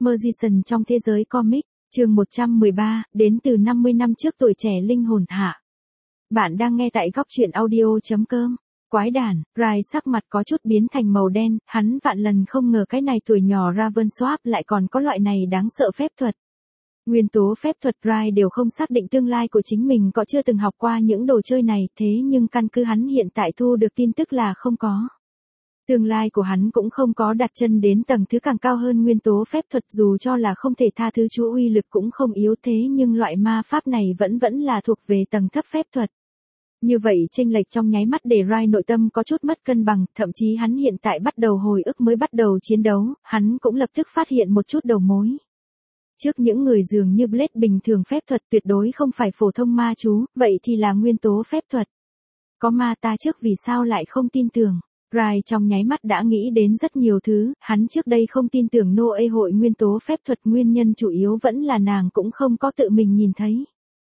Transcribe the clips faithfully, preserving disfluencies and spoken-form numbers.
Magician trong thế giới comic, chương một trăm mười ba, đến từ năm mươi năm trước tuổi trẻ linh hồn hạ. Bạn đang nghe tại góc truyện audio chấm com. Quái đản, Rai sắc mặt có chút biến thành màu đen, hắn vạn lần không ngờ cái này tuổi nhỏ Ravenswap lại còn có loại này đáng sợ phép thuật. Nguyên tố phép thuật Rai đều không xác định tương lai của chính mình, có chưa từng học qua những đồ chơi này, thế nhưng căn cứ hắn hiện tại thu được tin tức là không có. Tương lai của hắn cũng không có đặt chân đến tầng thứ càng cao hơn nguyên tố phép thuật, dù cho là không thể tha thứ chú uy lực cũng không yếu, thế nhưng loại ma pháp này vẫn vẫn là thuộc về tầng thấp phép thuật. Như vậy chênh lệch trong nháy mắt để Rai nội tâm có chút mất cân bằng, thậm chí hắn hiện tại bắt đầu hồi ức mới bắt đầu chiến đấu, hắn cũng lập tức phát hiện một chút đầu mối. Trước những người dường như Blade bình thường phép thuật tuyệt đối không phải phổ thông ma chú, vậy thì là nguyên tố phép thuật. Có ma ta trước vì sao lại không tin tưởng? Rai trong nháy mắt đã nghĩ đến rất nhiều thứ, hắn trước đây không tin tưởng Noe hội nguyên tố phép thuật, nguyên nhân chủ yếu vẫn là nàng cũng không có tự mình nhìn thấy.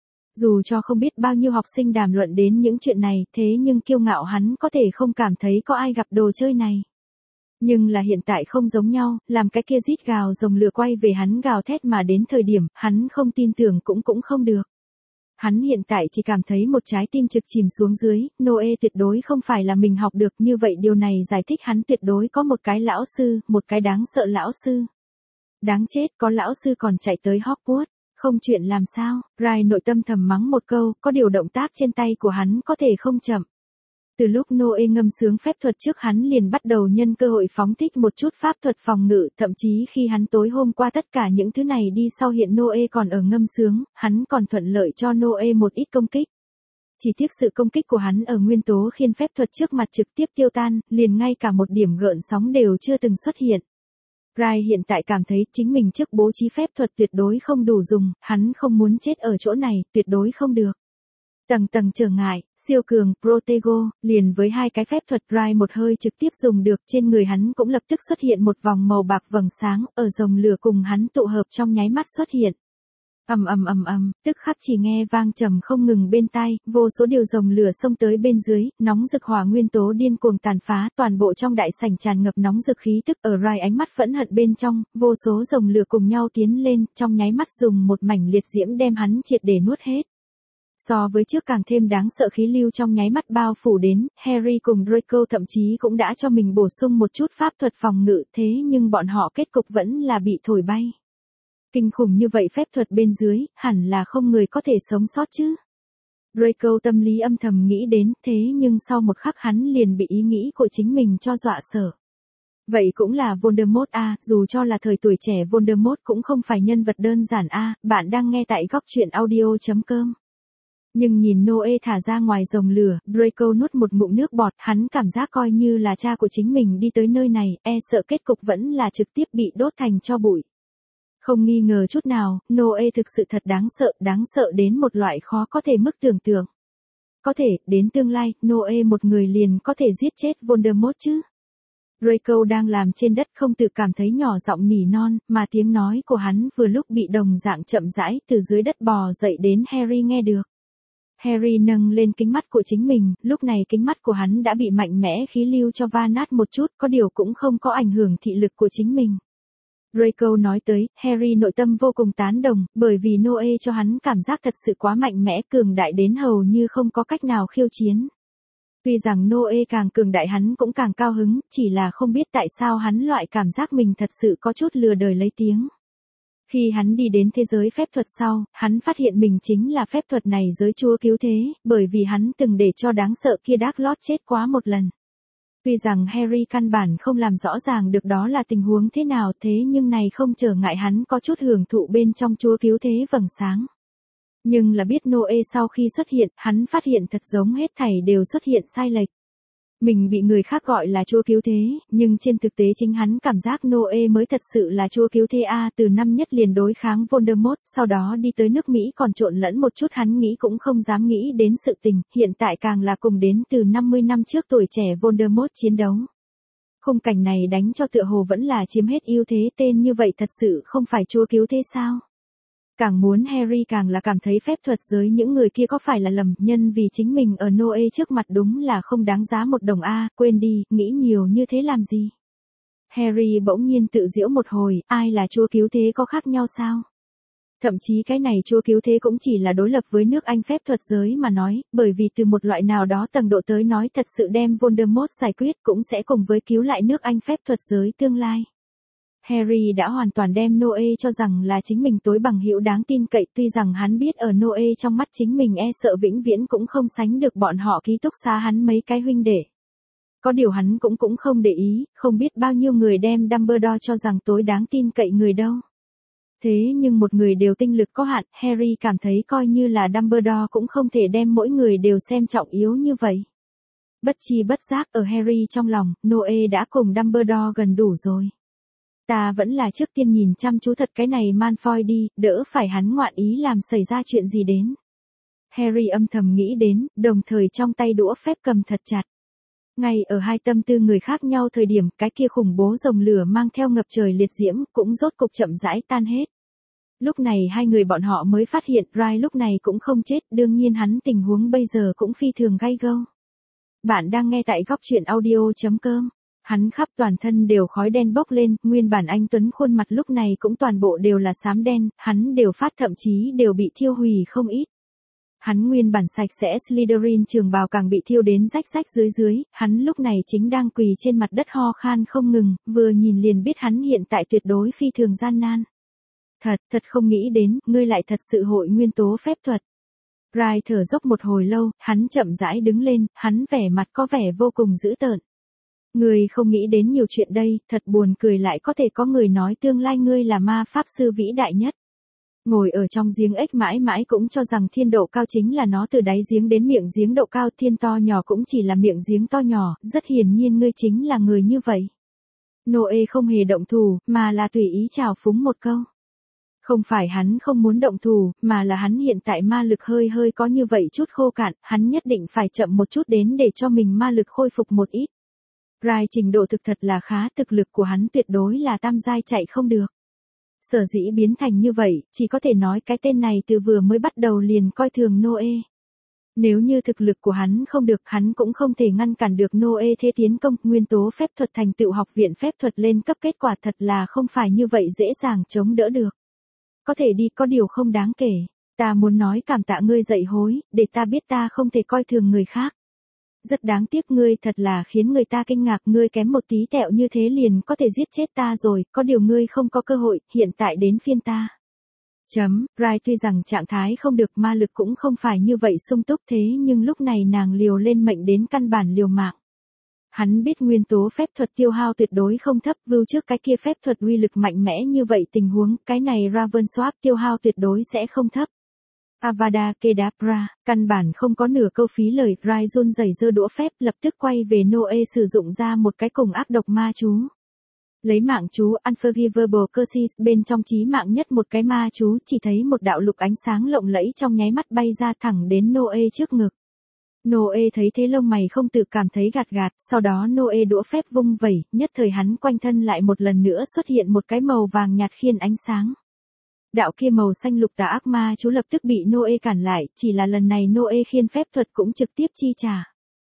Dù cho không biết bao nhiêu học sinh đàm luận đến những chuyện này, thế nhưng kiêu ngạo hắn có thể không cảm thấy có ai gặp đồ chơi này. Nhưng là hiện tại không giống nhau, làm cái kia rít gào rồng lửa quay về hắn gào thét mà đến thời điểm, hắn không tin tưởng cũng cũng không được. Hắn hiện tại chỉ cảm thấy một trái tim trực chìm xuống dưới, Noe tuyệt đối không phải là mình học được, như vậy điều này giải thích hắn tuyệt đối có một cái lão sư, một cái đáng sợ lão sư. Đáng chết, có lão sư còn chạy tới Hogwarts, không chuyện làm sao? Rai nội tâm thầm mắng một câu, có điều động tác trên tay của hắn có thể không chậm. Từ lúc Noe ngâm sướng phép thuật trước, hắn liền bắt đầu nhân cơ hội phóng thích một chút pháp thuật phòng ngự, thậm chí khi hắn tối hôm qua tất cả những thứ này đi sau hiện Noe còn ở ngâm sướng, hắn còn thuận lợi cho Noe một ít công kích. Chỉ tiếc sự công kích của hắn ở nguyên tố khiên phép thuật trước mặt trực tiếp tiêu tan, liền ngay cả một điểm gợn sóng đều chưa từng xuất hiện. Rai hiện tại cảm thấy chính mình trước bố trí phép thuật tuyệt đối không đủ dùng, hắn không muốn chết ở chỗ này, tuyệt đối không được. Tầng tầng trở ngại, siêu cường, Protego, liền với hai cái phép thuật Rai một hơi trực tiếp dùng được, trên người hắn cũng lập tức xuất hiện một vòng màu bạc vầng sáng, ở rồng lửa cùng hắn tụ hợp trong nháy mắt xuất hiện. Ầm ầm ầm ầm, tức khắc chỉ nghe vang trầm không ngừng bên tai, vô số điều rồng lửa xông tới bên dưới, nóng rực hỏa nguyên tố điên cuồng tàn phá, toàn bộ trong đại sảnh tràn ngập nóng rực khí tức, ở Rai ánh mắt phẫn hận bên trong, vô số rồng lửa cùng nhau tiến lên, trong nháy mắt dùng một mảnh liệt diễm đem hắn triệt để nuốt hết. So với trước càng thêm đáng sợ khí lưu trong nháy mắt bao phủ đến, Harry cùng Draco thậm chí cũng đã cho mình bổ sung một chút pháp thuật phòng ngự, thế nhưng bọn họ kết cục vẫn là bị thổi bay. Kinh khủng như vậy phép thuật bên dưới, hẳn là không người có thể sống sót chứ. Draco tâm lý âm thầm nghĩ đến, thế nhưng sau một khắc hắn liền bị ý nghĩ của chính mình cho dọa sợ. Vậy cũng là Voldemort a, à, dù cho là thời tuổi trẻ Voldemort cũng không phải nhân vật đơn giản a, à, bạn đang nghe tại góc truyện audio chấm com. Nhưng nhìn Noe thả ra ngoài rồng lửa, Draco nuốt một ngụm nước bọt, hắn cảm giác coi như là cha của chính mình đi tới nơi này, e sợ kết cục vẫn là trực tiếp bị đốt thành tro bụi. Không nghi ngờ chút nào, Noe thực sự thật đáng sợ, đáng sợ đến một loại khó có thể mức tưởng tượng. Có thể, đến tương lai, Noe một người liền có thể giết chết Voldemort chứ. Draco đang làm trên đất không tự cảm thấy nhỏ giọng nỉ non, mà tiếng nói của hắn vừa lúc bị đồng dạng chậm rãi từ dưới đất bò dậy đến Harry nghe được. Harry nâng lên kính mắt của chính mình, lúc này kính mắt của hắn đã bị mạnh mẽ khí lưu cho va nát một chút, có điều cũng không có ảnh hưởng thị lực của chính mình. Draco nói tới, Harry nội tâm vô cùng tán đồng, bởi vì Noe cho hắn cảm giác thật sự quá mạnh mẽ, cường đại đến hầu như không có cách nào khiêu chiến. Tuy rằng Noe càng cường đại hắn cũng càng cao hứng, chỉ là không biết tại sao hắn loại cảm giác mình thật sự có chút lừa đời lấy tiếng. Khi hắn đi đến thế giới phép thuật sau, hắn phát hiện mình chính là phép thuật này giới chúa cứu thế, bởi vì hắn từng để cho đáng sợ kia Dark Lord chết quá một lần. Tuy rằng Harry căn bản không làm rõ ràng được đó là tình huống thế nào, thế nhưng này không trở ngại hắn có chút hưởng thụ bên trong chúa cứu thế vầng sáng. Nhưng là biết Noe sau khi xuất hiện, hắn phát hiện thật giống hết thảy đều xuất hiện sai lệch. Mình bị người khác gọi là chúa cứu thế, nhưng trên thực tế chính hắn cảm giác Noe mới thật sự là chúa cứu thế a, từ năm nhất liền đối kháng Voldemort, sau đó đi tới nước Mỹ còn trộn lẫn một chút hắn nghĩ cũng không dám nghĩ đến sự tình, hiện tại càng là cùng đến từ năm mươi năm trước tuổi trẻ Voldemort chiến đấu. Khung cảnh này đánh cho tựa hồ vẫn là chiếm hết ưu thế, tên như vậy thật sự không phải chúa cứu thế sao? Càng muốn Harry càng là cảm thấy phép thuật giới những người kia có phải là lầm, nhân vì chính mình ở Noe trước mặt đúng là không đáng giá một đồng a, quên đi, nghĩ nhiều như thế làm gì. Harry bỗng nhiên tự giễu một hồi, ai là Chúa Cứu Thế có khác nhau sao? Thậm chí cái này Chúa Cứu Thế cũng chỉ là đối lập với nước Anh phép thuật giới mà nói, bởi vì từ một loại nào đó tầng độ tới nói thật sự đem Voldemort giải quyết cũng sẽ cùng với cứu lại nước Anh phép thuật giới tương lai. Harry đã hoàn toàn đem Noe cho rằng là chính mình tối bằng hữu đáng tin cậy, tuy rằng hắn biết ở Noe trong mắt chính mình e sợ vĩnh viễn cũng không sánh được bọn họ ký túc xá hắn mấy cái huynh đệ. Có điều hắn cũng cũng không để ý, không biết bao nhiêu người đem Dumbledore cho rằng tối đáng tin cậy người đâu. Thế nhưng một người đều tinh lực có hạn, Harry cảm thấy coi như là Dumbledore cũng không thể đem mỗi người đều xem trọng yếu như vậy. Bất chi bất giác ở Harry trong lòng, Noe đã cùng Dumbledore gần đủ rồi. Ta vẫn là trước tiên nhìn chăm chú thật cái này Malfoy đi, đỡ phải hắn ngoạn ý làm xảy ra chuyện gì đến. Harry âm thầm nghĩ đến, đồng thời trong tay đũa phép cầm thật chặt. Ngay ở hai tâm tư người khác nhau thời điểm, cái kia khủng bố rồng lửa mang theo ngập trời liệt diễm, cũng rốt cục chậm rãi tan hết. Lúc này hai người bọn họ mới phát hiện, Rai lúc này cũng không chết, đương nhiên hắn tình huống bây giờ cũng phi thường gay go. Bạn đang nghe tại góc truyện audio chấm com. Hắn khắp toàn thân đều khói đen bốc lên, nguyên bản anh tuấn khuôn mặt lúc này cũng toàn bộ đều là xám đen, hắn đều phát thậm chí đều bị thiêu hủy không ít. Hắn nguyên bản sạch sẽ Slytherin trường bào càng bị thiêu đến rách rách dưới dưới, hắn lúc này chính đang quỳ trên mặt đất ho khan không ngừng, vừa nhìn liền biết hắn hiện tại tuyệt đối phi thường gian nan. Thật, thật không nghĩ đến, ngươi lại thật sự hội nguyên tố phép thuật. Rai thở dốc một hồi lâu, hắn chậm rãi đứng lên, hắn vẻ mặt có vẻ vô cùng dữ tợn. Ngươi không nghĩ đến nhiều chuyện đây, thật buồn cười lại có thể có người nói tương lai ngươi là ma pháp sư vĩ đại nhất. Ngồi ở trong giếng ếch mãi mãi cũng cho rằng thiên độ cao chính là nó từ đáy giếng đến miệng giếng độ cao, thiên to nhỏ cũng chỉ là miệng giếng to nhỏ, rất hiển nhiên ngươi chính là người như vậy. Noe không hề động thủ, mà là tùy ý chào phúng một câu. Không phải hắn không muốn động thủ, mà là hắn hiện tại ma lực hơi hơi có như vậy chút khô cạn, hắn nhất định phải chậm một chút đến để cho mình ma lực khôi phục một ít. Rai trình độ thực thật là khá, thực lực của hắn tuyệt đối là tam giai chạy không được. Sở dĩ biến thành như vậy, chỉ có thể nói cái tên này từ vừa mới bắt đầu liền coi thường Noe. Nếu như thực lực của hắn không được, hắn cũng không thể ngăn cản được Noe thế tiến công, nguyên tố phép thuật thành tựu học viện phép thuật lên cấp, kết quả thật là không phải như vậy dễ dàng chống đỡ được. Có thể đi, có điều không đáng kể. Ta muốn nói cảm tạ ngươi dạy hối, để ta biết ta không thể coi thường người khác. Rất đáng tiếc, ngươi thật là khiến người ta kinh ngạc, ngươi kém một tí tẹo như thế liền có thể giết chết ta rồi, có điều ngươi không có cơ hội, hiện tại đến phiên ta. Chấm, Rai tuy rằng trạng thái không được, ma lực cũng không phải như vậy sung túc, thế nhưng lúc này nàng liều lên mệnh đến căn bản liều mạng. Hắn biết nguyên tố phép thuật tiêu hao tuyệt đối không thấp, vưu trước cái kia phép thuật uy lực mạnh mẽ như vậy tình huống, cái này Ravenswap tiêu hao tuyệt đối sẽ không thấp. Avada Kedavra, căn bản không có nửa câu phí lời, Rai run rẩy giơ đũa phép, lập tức quay về Noe sử dụng ra một cái cùng ác độc ma chú. Lấy mạng chú Unforgivable Curses bên trong chí mạng nhất một cái ma chú, chỉ thấy một đạo lục ánh sáng lộng lẫy trong nháy mắt bay ra thẳng đến Noe trước ngực. Noe thấy thế lông mày không tự cảm thấy gạt gạt, sau đó Noe đũa phép vung vẩy, nhất thời hắn quanh thân lại một lần nữa xuất hiện một cái màu vàng nhạt khiên ánh sáng. Đạo kia màu xanh lục tà ác ma chú lập tức bị Noe cản lại, chỉ là lần này Noe khiên phép thuật cũng trực tiếp chi trả.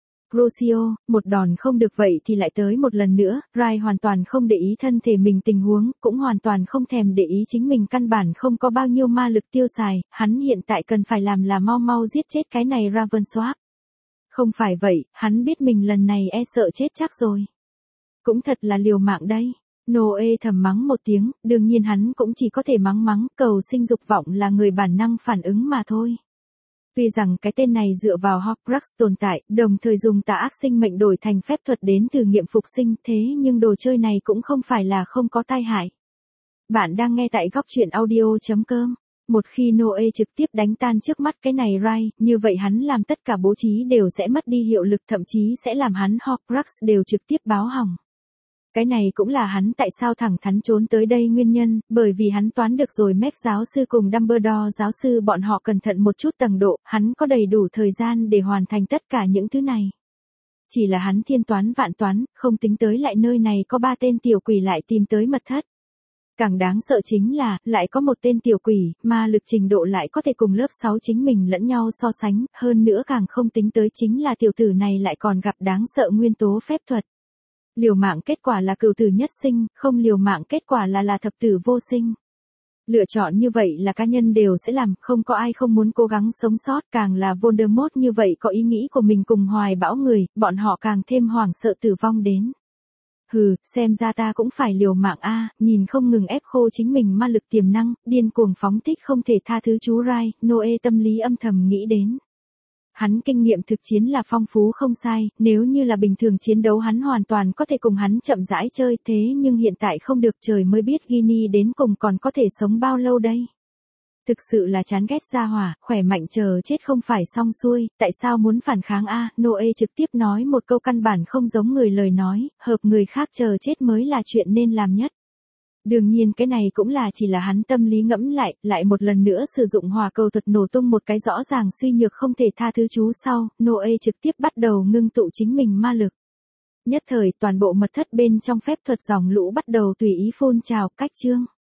Crucio, một đòn không được vậy thì lại tới một lần nữa, Rai hoàn toàn không để ý thân thể mình tình huống, cũng hoàn toàn không thèm để ý chính mình căn bản không có bao nhiêu ma lực tiêu xài, hắn hiện tại cần phải làm là mau mau giết chết cái này Ravenswap. Không phải vậy, hắn biết mình lần này e sợ chết chắc rồi. Cũng thật là liều mạng đây. Noe thầm mắng một tiếng, đương nhiên hắn cũng chỉ có thể mắng mắng, cầu sinh dục vọng là người bản năng phản ứng mà thôi. Tuy rằng cái tên này dựa vào Horcrux tồn tại, đồng thời dùng tà ác sinh mệnh đổi thành phép thuật đến thử nghiệm phục sinh, thế nhưng đồ chơi này cũng không phải là không có tai hại. Bạn đang nghe tại góc truyện audio chấm com. Một khi Noe trực tiếp đánh tan trước mắt cái này Rai, như vậy hắn làm tất cả bố trí đều sẽ mất đi hiệu lực, thậm chí sẽ làm hắn Horcrux đều trực tiếp báo hỏng. Cái này cũng là hắn tại sao thẳng thắn trốn tới đây nguyên nhân, bởi vì hắn toán được rồi Mép giáo sư cùng Dumbledore giáo sư bọn họ cẩn thận một chút tầng độ, hắn có đầy đủ thời gian để hoàn thành tất cả những thứ này. Chỉ là hắn thiên toán vạn toán, không tính tới lại nơi này có ba tên tiểu quỷ lại tìm tới mật thất. Càng đáng sợ chính là, lại có một tên tiểu quỷ, ma lực trình độ lại có thể cùng lớp sáu chính mình lẫn nhau so sánh, hơn nữa càng không tính tới chính là tiểu tử này lại còn gặp đáng sợ nguyên tố phép thuật. Liều mạng kết quả là cửu tử nhất sinh, không liều mạng kết quả là là thập tử vô sinh. Lựa chọn như vậy là cá nhân đều sẽ làm, không có ai không muốn cố gắng sống sót, càng là Voldemort như vậy có ý nghĩ của mình cùng hoài bão người, bọn họ càng thêm hoảng sợ tử vong đến. Hừ, xem ra ta cũng phải liều mạng a, nhìn không ngừng ép khô chính mình ma lực tiềm năng, điên cuồng phóng thích không thể tha thứ chú Rai, Noe tâm lý âm thầm nghĩ đến. Hắn kinh nghiệm thực chiến là phong phú không sai, nếu như là bình thường chiến đấu hắn hoàn toàn có thể cùng hắn chậm rãi chơi, thế nhưng hiện tại không được, trời mới biết Ginny đến cùng còn có thể sống bao lâu đây. Thực sự là chán ghét gia hỏa, khỏe mạnh chờ chết không phải xong xuôi, tại sao muốn phản kháng a? Noe trực tiếp nói một câu căn bản không giống người lời nói, hợp người khác chờ chết mới là chuyện nên làm nhất. Đương nhiên cái này cũng là chỉ là hắn tâm lý ngẫm lại, lại một lần nữa sử dụng hỏa cầu thuật nổ tung một cái rõ ràng suy nhược không thể tha thứ chú sau, Noe trực tiếp bắt đầu ngưng tụ chính mình ma lực. Nhất thời toàn bộ mật thất bên trong phép thuật dòng lũ bắt đầu tùy ý phun trào, cách chương.